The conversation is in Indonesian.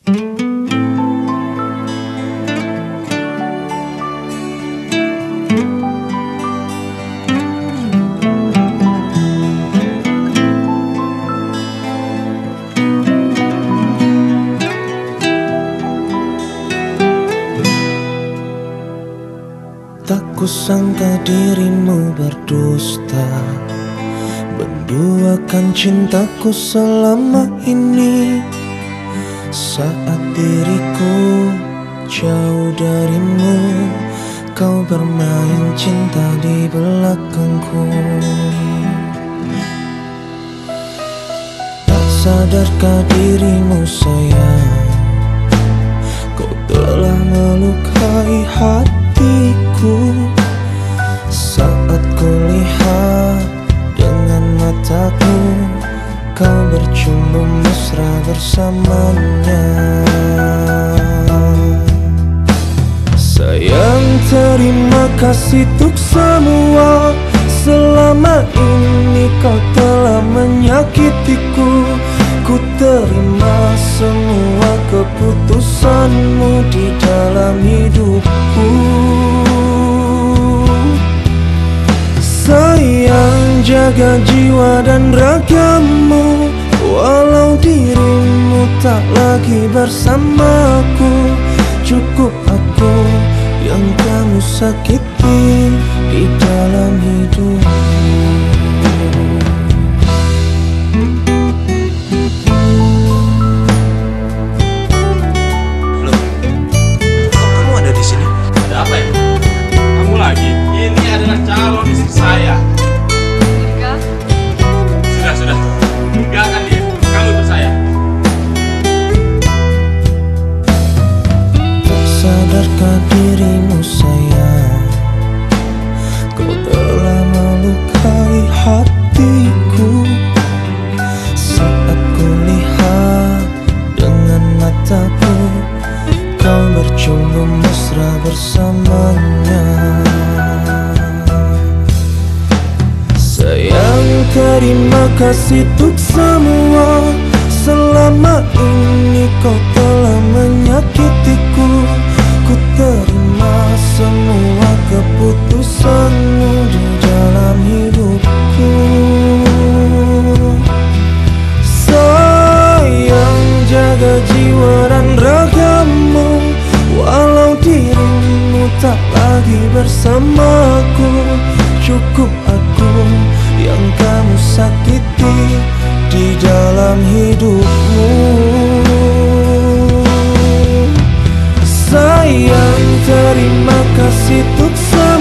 Tak kusangka dirimu berdusta, menduakan cintaku selama ini. Saat diriku jauh darimu, kau bermain cinta di belakangku. Tak sadarkah dirimu sayang, kau telah melukai hatiku. Saat kulihat dengan mataku, kau bercumbu mesra bersamanya. Sayang, terima kasih untuk semua. Selama ini kau telah menyakitiku. Ku terima semua keputusanmu di dalam hidupku. Sayang, jaga jiwa dan ragamu, walau dirimu tak lagi bersamaku. Cukup aku yang kamu sakiti di dalam hidupmu. Loh, kok kamu ada di sini? Ada apa ya? Kamu lagi? Ini adalah calon istri saya. Enggak. Sudah. Enggak kan dia? Kamu ikut saya. Tak sadarkah dirimu sayang, kau telah melukai hatiku. Saat kulihat dengan mataku, kau bercumbu mesra bersamanya. Sayang, terima kasih untuk semua. Selama ini kau telah menyakitiku. Ku terima semua keputusanmu di dalam hidupku. Sayang, jaga jiwa dan ragamu, walau dirimu tak lagi bersamaku. Cukup aku yang kamu sakiti di dalam hidupmu. Sayang, terima kasih untuk